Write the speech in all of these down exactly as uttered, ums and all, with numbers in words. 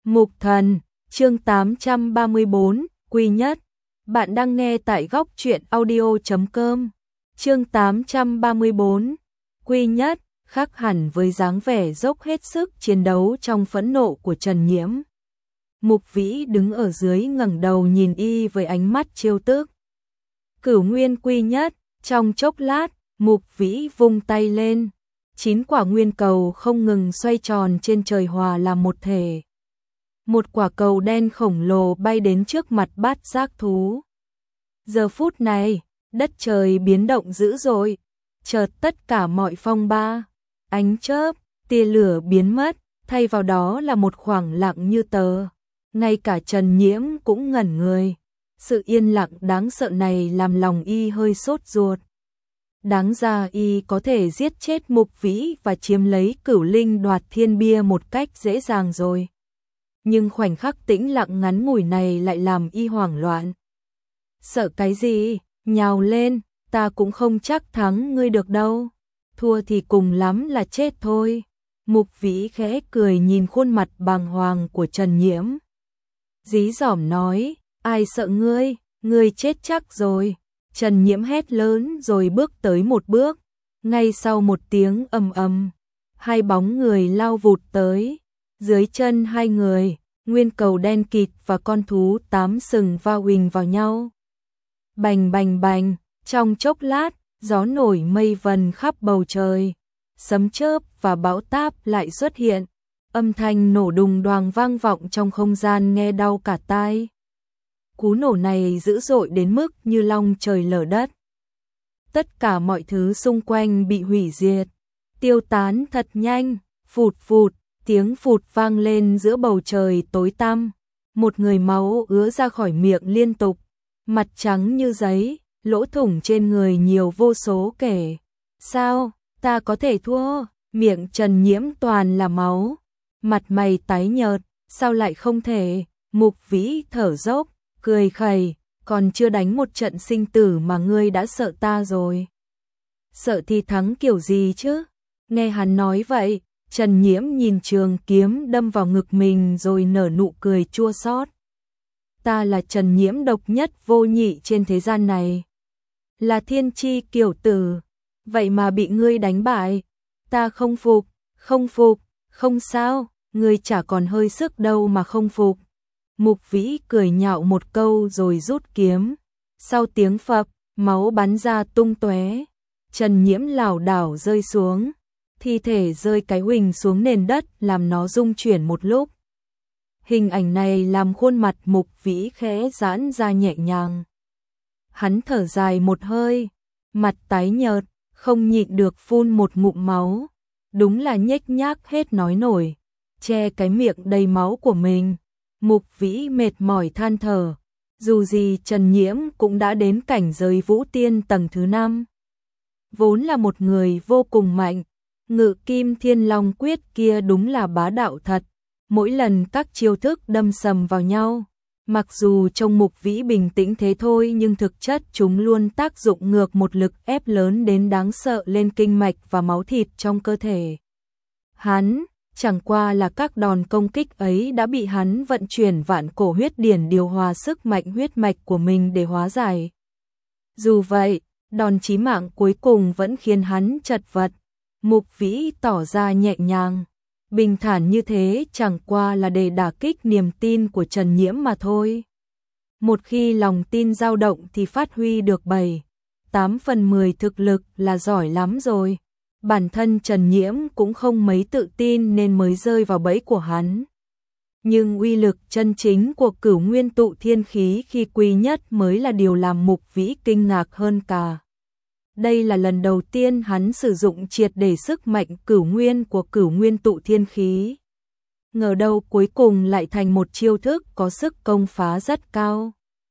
Mục Thần, chương tám trăm ba mươi bốn, Quy Nhất. Bạn đang nghe tại góc truyện audio chấm com. Chương tám trăm ba mươi bốn, Quy Nhất, khác hẳn với dáng vẻ dốc hết sức chiến đấu trong phẫn nộ của Trần Nhiễm. Mục Vĩ đứng ở dưới ngẩng đầu nhìn y với ánh mắt trêu tức. Cửu Nguyên Quy Nhất, trong chốc lát, Mục Vĩ vung tay lên, chín quả nguyên cầu không ngừng xoay tròn trên trời hòa làm một thể. Một quả cầu đen khổng lồ bay đến trước mặt Bát Giác thú. Giờ phút này, đất trời biến động dữ dội, chợt tất cả mọi phong ba, ánh chớp, tia lửa biến mất, thay vào đó là một khoảng lặng như tờ. Ngay cả Trần Nhiễm cũng ngẩn người. Sự yên lặng đáng sợ này làm lòng y hơi sốt ruột. Đáng ra y có thể giết chết Mục Vĩ và chiếm lấy Cửu Linh Đoạt Thiên Bia một cách dễ dàng rồi. Nhưng khoảnh khắc tĩnh lặng ngắn ngủi này lại làm y hoảng loạn. Sợ cái gì? Nhào lên, ta cũng không chắc thắng ngươi được đâu. Thua thì cùng lắm là chết thôi. Mục Vĩ khẽ cười nhìn khuôn mặt bàng hoàng của Trần Nhiễm. Dí dỏm nói, ai sợ ngươi, ngươi chết chắc rồi. Trần Nhiễm hét lớn rồi bước tới một bước. Ngay sau một tiếng ầm ầm, hai bóng người lao vụt tới. Dưới chân hai người, nguyên cầu đen kịt và con thú tám sừng va huỳnh vào nhau. Bành bành bành, trong chốc lát, gió nổi mây vần khắp bầu trời. Sấm chớp và bão táp lại xuất hiện. Âm thanh nổ đùng đoàng vang vọng trong không gian nghe đau cả tai. Cú nổ này dữ dội đến mức như long trời lở đất. Tất cả mọi thứ xung quanh bị hủy diệt, tiêu tán thật nhanh, phụt phụt, tiếng phụt vang lên giữa bầu trời tối tăm. Một người máu ứa ra khỏi miệng liên tục, mặt trắng như giấy, lỗ thủng trên người nhiều vô số kể. Sao, ta có thể thua? Miệng Trần Nhiễm toàn là máu, mặt mày tái nhợt, sao lại không thể? Mục Vĩ thở dốc, cười khẩy, còn chưa đánh một trận sinh tử mà ngươi đã sợ ta rồi. Sợ thì thắng kiểu gì chứ? Nghe hắn nói vậy, Trần Nhiễm nhìn trường kiếm đâm vào ngực mình rồi nở nụ cười chua xót. Ta là Trần Nhiễm độc nhất vô nhị trên thế gian này. Là thiên chi kiều tử, vậy mà bị ngươi đánh bại. Ta không phục, không phục, không sao, ngươi chả còn hơi sức đâu mà không phục. Mục Vĩ cười nhạo một câu rồi rút kiếm. Sau tiếng phập, máu bắn ra tung tóe. Trần Nhiễm lảo đảo rơi xuống. Thi thể rơi cái huỳnh xuống nền đất làm nó rung chuyển một lúc. Hình ảnh này làm khuôn mặt Mục Vĩ khẽ giãn ra nhẹ nhàng. Hắn thở dài một hơi, mặt tái nhợt, không nhịn được phun một ngụm máu. Đúng là nhếch nhác hết nói nổi, che cái miệng đầy máu của mình. Mục Vĩ mệt mỏi than thở, dù gì Trần Nhiễm cũng đã đến cảnh giới Vũ Tiên tầng thứ năm. Vốn là một người vô cùng mạnh, Ngự Kim Thiên Long Quyết kia đúng là bá đạo thật. Mỗi lần các chiêu thức đâm sầm vào nhau, mặc dù trông Mục Vĩ bình tĩnh thế thôi nhưng thực chất chúng luôn tác dụng ngược một lực ép lớn đến đáng sợ lên kinh mạch và máu thịt trong cơ thể. Hắn, chẳng qua là các đòn công kích ấy đã bị hắn vận chuyển vạn cổ huyết điển điều hòa sức mạnh huyết mạch của mình để hóa giải. Dù vậy, đòn chí mạng cuối cùng vẫn khiến hắn chật vật. Mục Vĩ tỏ ra nhẹ nhàng, bình thản như thế chẳng qua là để đả kích niềm tin của Trần Nhiễm mà thôi. Một khi lòng tin dao động thì phát huy được bảy, tám phần mười thực lực là giỏi lắm rồi. Bản thân Trần Nhiễm cũng không mấy tự tin nên mới rơi vào bẫy của hắn. Nhưng uy lực chân chính của Cửu Nguyên Tụ Thiên Khí khi Quy Nhất mới là điều làm Mục Vĩ kinh ngạc hơn cả. Đây là lần đầu tiên hắn sử dụng triệt để sức mạnh cửu nguyên của Cửu Nguyên Tụ Thiên Khí. Ngờ đâu cuối cùng lại thành một chiêu thức có sức công phá rất cao.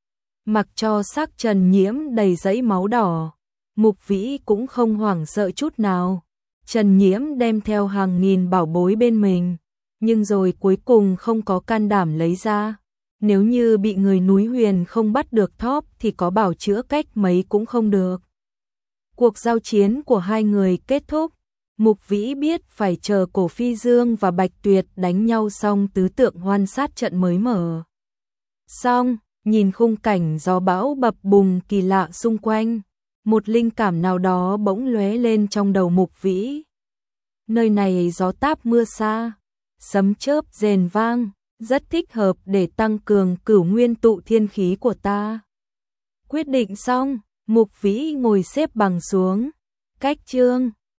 Mặc cho xác Trần Nhiễm đầy dãy máu đỏ, Mục Vĩ cũng không hoảng sợ chút nào. Trần Nhiễm đem theo hàng nghìn bảo bối bên mình, nhưng rồi cuối cùng không có can đảm lấy ra. Nếu như bị người núi Huyền không bắt được thóp thì có bảo chữa cách mấy cũng không được. Cuộc giao chiến của hai người kết thúc, Mục Vĩ biết phải chờ Cổ Phi Dương và Bạch Tuyệt đánh nhau xong tứ tượng hoan sát trận mới mở. Xong, nhìn khung cảnh gió bão bập bùng kỳ lạ xung quanh, một linh cảm nào đó bỗng lóe lên trong đầu Mục Vĩ. Nơi này gió táp mưa xa, sấm chớp rền vang, rất thích hợp để tăng cường cửu nguyên tụ thiên khí của ta. Quyết định xong, Mục Vĩ ngồi xếp bằng xuống, cách chương